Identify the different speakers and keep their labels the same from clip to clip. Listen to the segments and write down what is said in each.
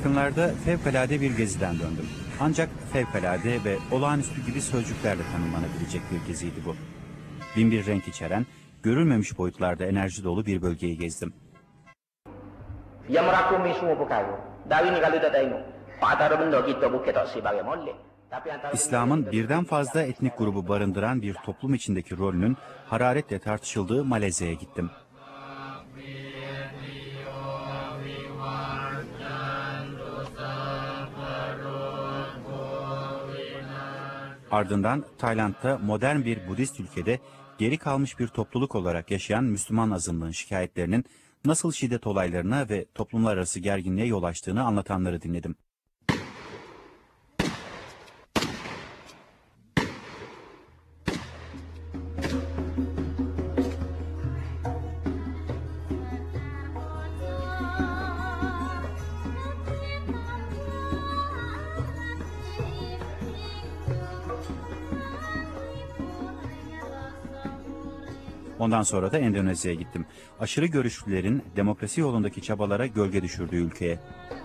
Speaker 1: yakınlarda fevkalade bir geziden döndüm. Ancak fevkalade ve olağanüstü gibi sözcüklerle tanımlanabilecek bir geziydi bu. Bin bir renk içeren, görülmemiş boyutlarda enerji dolu bir bölgeyi gezdim. İslam'ın birden fazla etnik grubu barındıran bir toplum içindeki rolünün hararetle tartışıldığı Malezya'ya gittim. Ardından Tayland'da modern bir Budist ülkede geri kalmış bir topluluk olarak yaşayan Müslüman azınlığın şikayetlerinin nasıl şiddet olaylarına ve toplumlar arası gerginliğe yol açtığını anlatanları dinledim. Ondan sonra da Endonezya'ya gittim. Aşırı görüşlülerin demokrasi yolundaki çabalara gölge düşürdüğü ülkeye.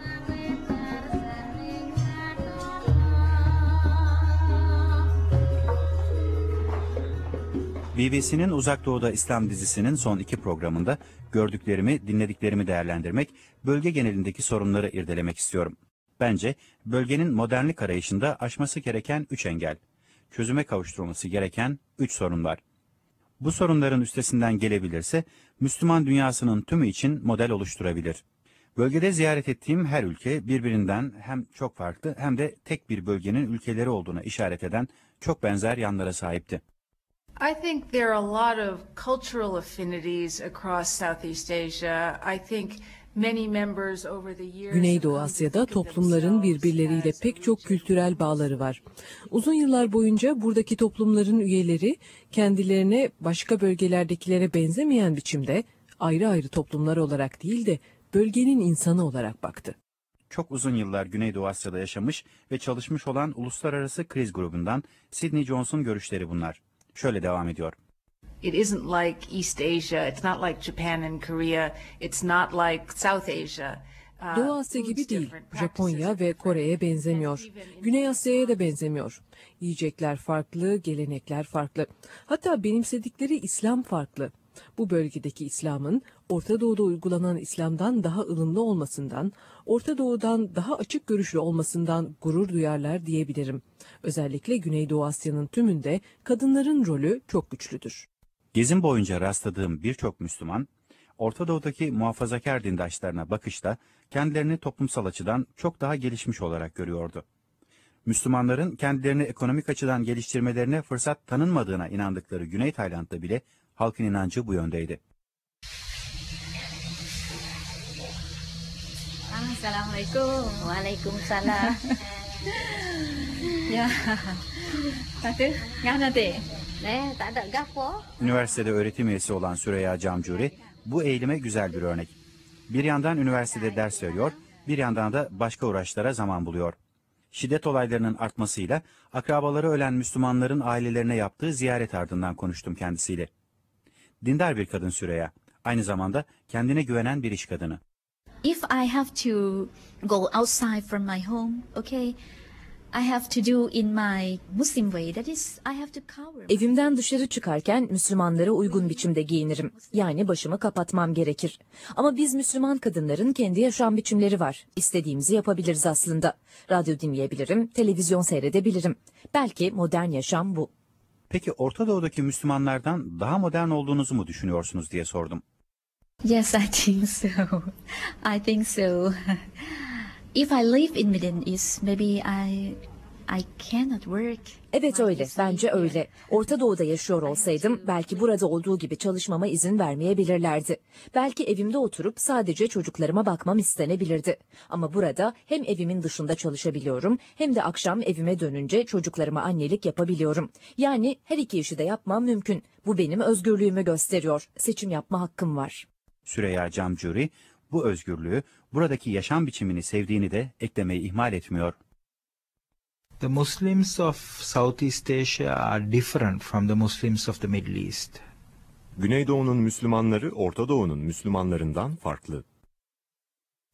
Speaker 1: BBC'nin Uzak Doğu'da İslam dizisinin son 2 programında gördüklerimi, dinlediklerimi değerlendirmek, bölge genelindeki sorunları irdelemek istiyorum. Bence bölgenin modernlik arayışında aşması gereken 3 engel, çözüme kavuşturulması gereken 3 sorun var. Bu sorunların üstesinden gelebilirse Müslüman dünyasının tümü için model oluşturabilir. Bölgede ziyaret ettiğim her ülke birbirinden hem çok farklı hem de tek bir bölgenin ülkeleri olduğuna işaret eden çok benzer yanlara sahipti.
Speaker 2: I think there are a lot of cultural affinities across Southeast Asia. I think many members over the years.
Speaker 3: Güneydoğu Asya'da toplumların birbirleriyle pek çok kültürel bağları var. Uzun yıllar boyunca buradaki toplumların üyeleri kendilerine başka bölgelerdekilere benzemeyen biçimde ayrı ayrı toplumlar olarak değil de bölgenin insanı olarak baktı.
Speaker 1: Çok uzun yıllar Güneydoğu Asya'da yaşamış ve çalışmış olan Uluslararası Kriz Grubu'ndan Sidney Jones'un görüşleri bunlar. Şöyle devam ediyor.
Speaker 2: It isn't like East Asia, it's not like Japan and Korea, it's not like South Asia.
Speaker 3: Doğu Asya gibi değil. Japonya ve Kore'ye benzemiyor. Güney Asya'ya da benzemiyor. Yiyecekler farklı, gelenekler farklı. Hatta benimsedikleri İslam farklı. Bu bölgedeki İslam'ın Orta Doğu'da uygulanan İslam'dan daha ılımlı olmasından, Orta Doğu'dan daha açık görüşlü olmasından gurur duyarlar diyebilirim. Özellikle Güneydoğu Asya'nın tümünde kadınların rolü çok güçlüdür.
Speaker 1: Gezim boyunca rastladığım birçok Müslüman, Orta Doğu'daki muhafazakar dindaşlarına bakışta kendilerini toplumsal açıdan çok daha gelişmiş olarak görüyordu. Müslümanların kendilerini ekonomik açıdan geliştirmelerine fırsat tanınmadığına inandıkları Güney Tayland'da bile halkın inancı bu yöndeydi.
Speaker 4: Assalamualaikum. Waalaikumsalam. Ya. Tatu, ngana
Speaker 1: Üniversitede öğretim üyesi olan Süreyya Camcuri, bu eğilime güzel bir örnek. Bir yandan üniversitede ders veriyor, bir yandan da başka uğraşlara zaman buluyor. Şiddet olaylarının artmasıyla akrabaları ölen Müslümanların ailelerine yaptığı ziyaret ardından konuştum kendisiyle. Dindar bir kadın Süreyya, aynı zamanda kendine güvenen bir iş kadını.
Speaker 4: If I have to go outside from my home, okay, I have to do in my Muslim way. That is, I have to cover.
Speaker 5: Evimden dışarı çıkarken Müslümanlara uygun biçimde giyinirim. Yani başımı kapatmam gerekir. Ama biz Müslüman kadınların kendi yaşam biçimleri var. İstediğimizi yapabiliriz aslında. Radyo dinleyebilirim, televizyon seyredebilirim. Belki modern yaşam bu.
Speaker 1: Peki Orta Doğu'daki Müslümanlardan daha modern olduğunuzu mu düşünüyorsunuz diye sordum.
Speaker 4: Yes, I think so. I think so. If I live in Middle East, maybe I cannot work.
Speaker 5: Evet öyle, bence öyle. Orta Doğu'da yaşıyor olsaydım belki burada olduğu gibi çalışmama izin vermeyebilirlerdi. Belki evimde oturup sadece çocuklarıma bakmam istenebilirdi. Ama burada hem evimin dışında çalışabiliyorum hem de akşam evime dönünce çocuklarıma annelik yapabiliyorum. Yani her iki işi de yapmam mümkün. Bu benim özgürlüğümü gösteriyor. Seçim yapma hakkım var.
Speaker 1: Süreyya Camcuri bu özgürlüğü, buradaki yaşam biçimini sevdiğini de eklemeyi ihmal etmiyor.
Speaker 6: The Muslims of Southeast Asia are different from the Muslims of the Middle East.
Speaker 7: Güneydoğu'nun Müslümanları Orta Doğu'nun Müslümanlarından farklı.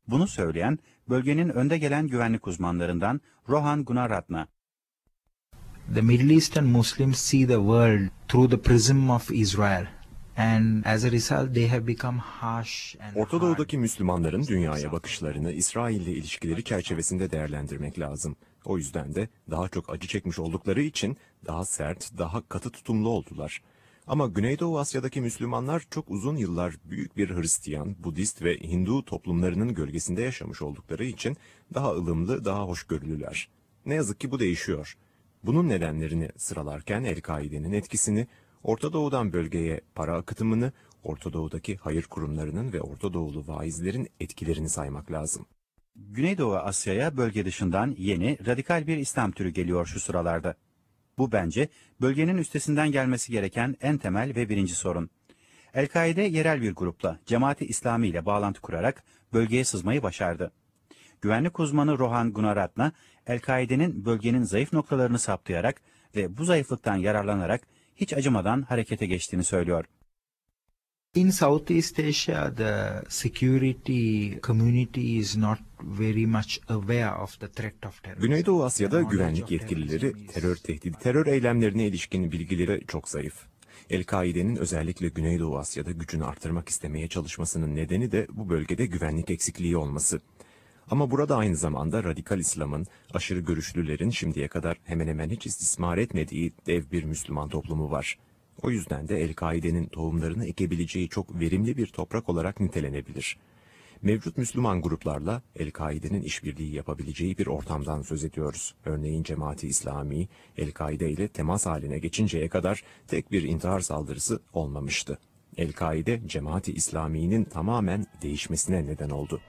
Speaker 1: Bunu söyleyen bölgenin önde gelen güvenlik uzmanlarından Rohan Gunaratna.
Speaker 6: The Middle Eastern Muslims see the world through the prism of Israel. And as a result they have become harsh and
Speaker 7: Orta Doğu'daki Müslümanların dünyaya bakışlarını İsrail ile ilişkileri çerçevesinde değerlendirmek lazım. O yüzden de daha çok acı çekmiş oldukları için daha sert, daha katı tutumlu oldular. Ama Güneydoğu Asya'daki Müslümanlar çok uzun yıllar büyük bir Hristiyan, Budist ve Hindu toplumlarının gölgesinde yaşamış oldukları için daha ılımlı, daha hoşgörülüler. Ne yazık ki bu değişiyor. Bunun nedenlerini sıralarken El-Kaide'nin etkisini, Orta Doğu'dan bölgeye para akıtımını, Orta Doğu'daki hayır kurumlarının ve Orta Doğulu vaizlerin etkilerini saymak lazım.
Speaker 1: Güneydoğu Asya'ya bölge dışından yeni, radikal bir İslam türü geliyor şu sıralarda. Bu bence bölgenin üstesinden gelmesi gereken en temel ve birinci sorun. El-Kaide yerel bir grupla, Cemaat-i İslami ile bağlantı kurarak bölgeye sızmayı başardı. Güvenlik uzmanı Rohan Gunaratna, El-Kaide'nin bölgenin zayıf noktalarını saptayarak ve bu zayıflıktan yararlanarak hiç acımadan harekete geçtiğini söylüyor.
Speaker 6: In Southeast Asia, the security community is not very much aware of the threat of terrorism.
Speaker 7: Güneydoğu Asya'da güvenlik yetkilileri terör eylemlerine ilişkin bilgileri çok zayıf. El-Kaide'nin özellikle Güneydoğu Asya'da gücünü artırmak istemeye çalışmasının nedeni de bu bölgede güvenlik eksikliği olması. Ama burada aynı zamanda radikal İslam'ın, aşırı görüşlülerin şimdiye kadar hemen hemen hiç istismar etmediği dev bir Müslüman toplumu var. O yüzden de El-Kaide'nin tohumlarını ekebileceği çok verimli bir toprak olarak nitelenebilir. Mevcut Müslüman gruplarla El-Kaide'nin işbirliği yapabileceği bir ortamdan söz ediyoruz. Örneğin Cemaat-i İslami, El-Kaide ile temas haline geçinceye kadar tek bir intihar saldırısı olmamıştı. El-Kaide, Cemaat-i İslami'nin tamamen değişmesine neden oldu.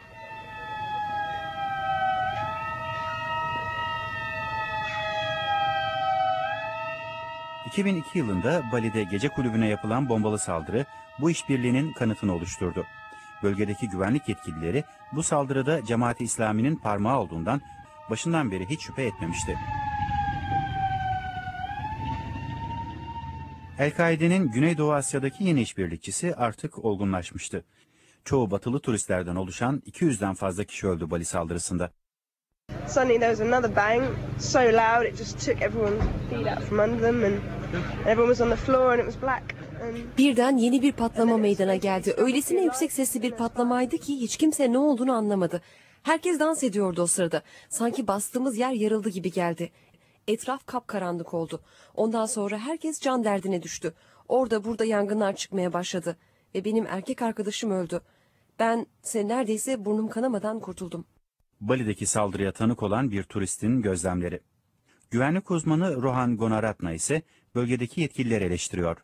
Speaker 1: ...2002 yılında Bali'de gece kulübüne yapılan bombalı saldırı bu işbirliğinin kanıtını oluşturdu. Bölgedeki güvenlik yetkilileri bu saldırıda Cemaat-i İslami'nin parmağı olduğundan başından beri hiç şüphe etmemişti. El-Kaide'nin Güneydoğu Asya'daki yeni işbirlikçisi artık olgunlaşmıştı. Çoğu batılı turistlerden oluşan 200'den fazla kişi öldü Bali saldırısında.
Speaker 8: Suddenly there was another bang, so loud it just took everyone's feet out from under them and everyone was on the floor and it was black.
Speaker 9: Birden yeni bir patlama meydana geldi. Öylesine yüksek sesli bir patlamaydı ki hiç kimse ne olduğunu anlamadı. Herkes dans ediyordu o sırada. Sanki bastığımız yer yarıldı gibi geldi. Etraf kapkaranlık oldu. Ondan sonra herkes can derdine düştü. Orada burada yangınlar çıkmaya başladı. Ve benim erkek arkadaşım öldü. Ben neredeyse burnum kanamadan kurtuldum.
Speaker 1: Bali'deki saldırıya tanık olan bir turistin gözlemleri. Güvenlik uzmanı Rohan Gunaratna ise bölgedeki yetkilileri eleştiriyor.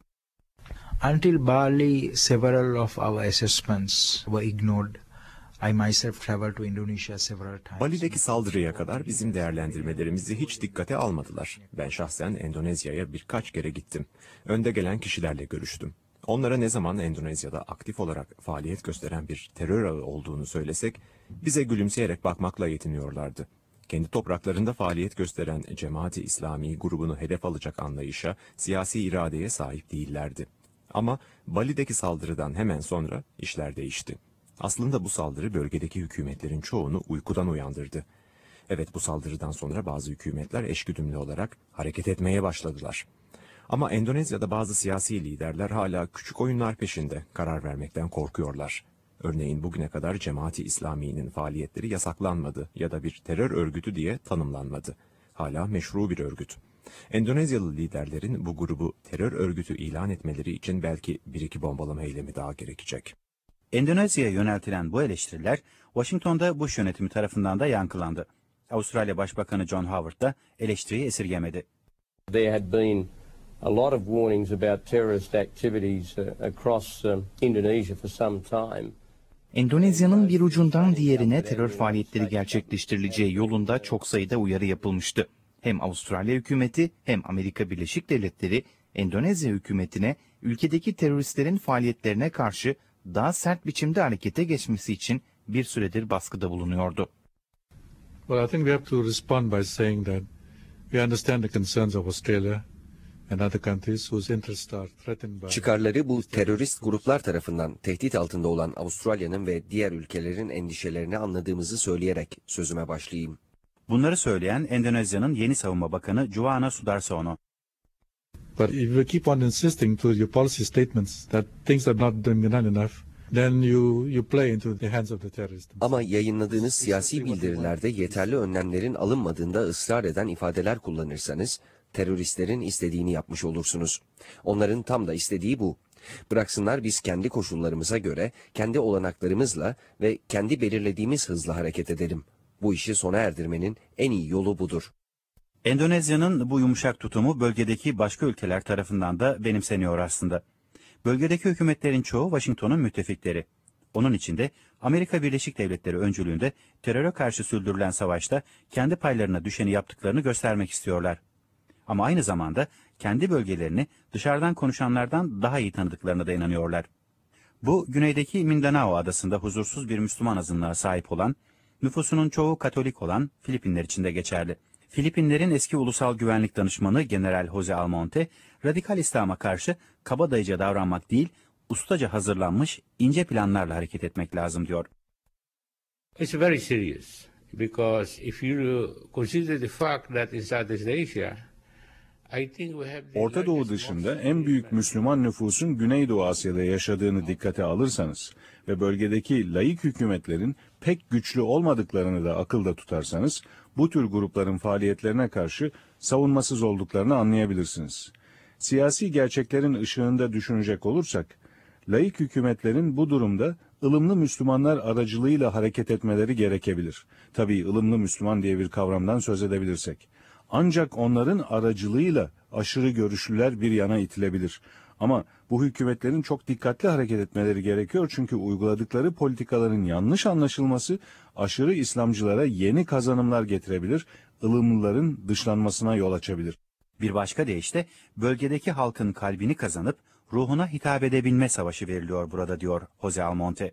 Speaker 6: Until Bali, several of our assessments were ignored. I myself traveled to Indonesia several times.
Speaker 7: Bali'deki saldırıya kadar bizim değerlendirmelerimizi hiç dikkate almadılar. Ben şahsen Endonezya'ya birkaç kere gittim. Önde gelen kişilerle görüştüm. Onlara ne zaman Endonezya'da aktif olarak faaliyet gösteren bir terör ağı olduğunu söylesek, bize gülümseyerek bakmakla yetiniyorlardı. Kendi topraklarında faaliyet gösteren Cemaat-i İslami grubunu hedef alacak anlayışa, siyasi iradeye sahip değillerdi. Ama Bali'deki saldırıdan hemen sonra işler değişti. Aslında bu saldırı bölgedeki hükümetlerin çoğunu uykudan uyandırdı. Evet, bu saldırıdan sonra bazı hükümetler eşgüdümlü olarak hareket etmeye başladılar. Ama Endonezya'da bazı siyasi liderler hala küçük oyunlar peşinde, karar vermekten korkuyorlar. Örneğin bugüne kadar Cemaat-i İslami'nin faaliyetleri yasaklanmadı ya da bir terör örgütü diye tanımlanmadı. Hala meşru bir örgüt. Endonezyalı liderlerin bu grubu terör örgütü ilan etmeleri için belki bir iki bombalama eylemi daha gerekecek.
Speaker 1: Endonezya'ya yöneltilen bu eleştiriler Washington'da Bush yönetimi tarafından da yankılandı. Avustralya Başbakanı John Howard da eleştiriyi esirgemedi.
Speaker 10: There had been a lot of warnings about terrorist activities across Indonesia for some time.
Speaker 11: Endonezya'nın bir ucundan diğerine terör faaliyetleri gerçekleştirileceği yolunda çok sayıda uyarı yapılmıştı. Hem Avustralya hükümeti hem Amerika Birleşik Devletleri Endonezya hükümetine ülkedeki teröristlerin faaliyetlerine karşı daha sert biçimde harekete geçmesi için bir süredir baskıda bulunuyordu.
Speaker 12: Well, I think we have to respond by saying that we understand the concerns of Australia. Çıkarları bu terörist gruplar tarafından tehdit altında olan Avustralya'nın ve diğer ülkelerin endişelerini anladığımızı söyleyerek sözüme başlayayım.
Speaker 1: Bunları söyleyen Endonezya'nın yeni savunma bakanı Juwana Sudarsono.
Speaker 13: But if you keep on insisting to your policy statements that things are not done enough, then you play into the hands of the terrorists.
Speaker 12: Ama yayınladığınız siyasi bildirilerde yeterli önlemlerin alınmadığında ısrar eden ifadeler kullanırsanız, teröristlerin istediğini yapmış olursunuz. Onların tam da istediği bu. Bıraksınlar biz kendi koşullarımıza göre, kendi olanaklarımızla ve kendi belirlediğimiz hızla hareket edelim. Bu işi sona erdirmenin en iyi yolu budur.
Speaker 1: Endonezya'nın bu yumuşak tutumu bölgedeki başka ülkeler tarafından da benimseniyor aslında. Bölgedeki hükümetlerin çoğu Washington'un müttefikleri. Onun içinde Amerika Birleşik Devletleri öncülüğünde teröre karşı sürdürülen savaşta kendi paylarına düşeni yaptıklarını göstermek istiyorlar. Ama aynı zamanda kendi bölgelerini dışarıdan konuşanlardan daha iyi tanıdıklarına da inanıyorlar. Bu güneydeki Mindanao adasında huzursuz bir Müslüman azınlığa sahip olan, nüfusunun çoğu Katolik olan Filipinler için de geçerli. Filipinlerin eski ulusal güvenlik danışmanı General Jose Almonte, radikal İslam'a karşı kabadayıca davranmak değil, ustaca hazırlanmış ince planlarla hareket etmek lazım diyor.
Speaker 14: It's very serious because if you consider the fact that in Southeast Asia,
Speaker 15: Orta Doğu dışında en büyük Müslüman nüfusun Güneydoğu Asya'da yaşadığını dikkate alırsanız ve bölgedeki laik hükümetlerin pek güçlü olmadıklarını da akılda tutarsanız, bu tür grupların faaliyetlerine karşı savunmasız olduklarını anlayabilirsiniz. Siyasi gerçeklerin ışığında düşünecek olursak, laik hükümetlerin bu durumda ılımlı Müslümanlar aracılığıyla hareket etmeleri gerekebilir. Tabii ılımlı Müslüman diye bir kavramdan söz edebilirsek. Ancak onların aracılığıyla aşırı görüşlüler bir yana itilebilir. Ama bu hükümetlerin çok dikkatli hareket etmeleri gerekiyor çünkü uyguladıkları politikaların yanlış anlaşılması aşırı İslamcılara yeni kazanımlar getirebilir, ılımlıların dışlanmasına yol açabilir.
Speaker 1: Bir başka deyişle bölgedeki halkın kalbini kazanıp ruhuna hitap edebilme savaşı veriliyor burada diyor Jose Almonte.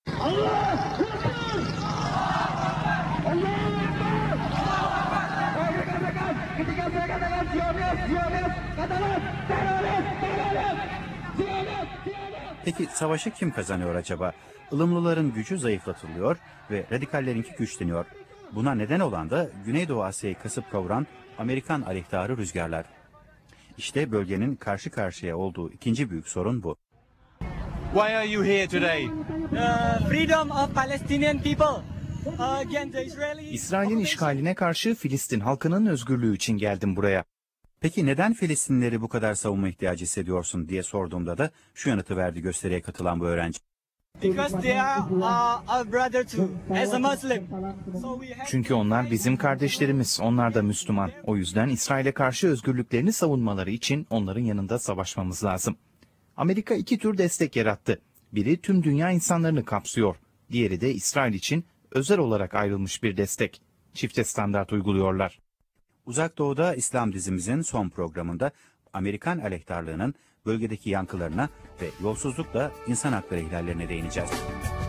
Speaker 1: Peki savaşı kim kazanıyor acaba? Ilımlıların gücü zayıflatılıyor ve radikallerinki güçleniyor. Buna neden olan da Güneydoğu Asya'yı kasıp kavuran Amerikan aleyhtarı rüzgarlar. İşte bölgenin karşı karşıya olduğu ikinci büyük sorun bu.
Speaker 16: Why are you here today? Freedom of Palestinian people.
Speaker 11: İsrail'in işgaline karşı Filistin halkının özgürlüğü için geldim buraya.
Speaker 1: Peki neden Filistinlileri bu kadar savunma ihtiyacı hissediyorsun diye sorduğumda da şu yanıtı verdi gösteriye katılan bu öğrenci.
Speaker 11: Çünkü onlar bizim kardeşlerimiz, onlar da Müslüman. O yüzden İsrail'e karşı özgürlüklerini savunmaları için onların yanında savaşmamız lazım. Amerika iki tür destek yarattı. Biri tüm dünya insanlarını kapsıyor. Diğeri de İsrail için özel olarak ayrılmış bir destek. Çifte standart uyguluyorlar.
Speaker 1: Uzak Doğu'da İslam dizimizin son programında Amerikan aleyhtarlığının bölgedeki yankılarına ve yolsuzlukla insan hakları ihlallerine değineceğiz.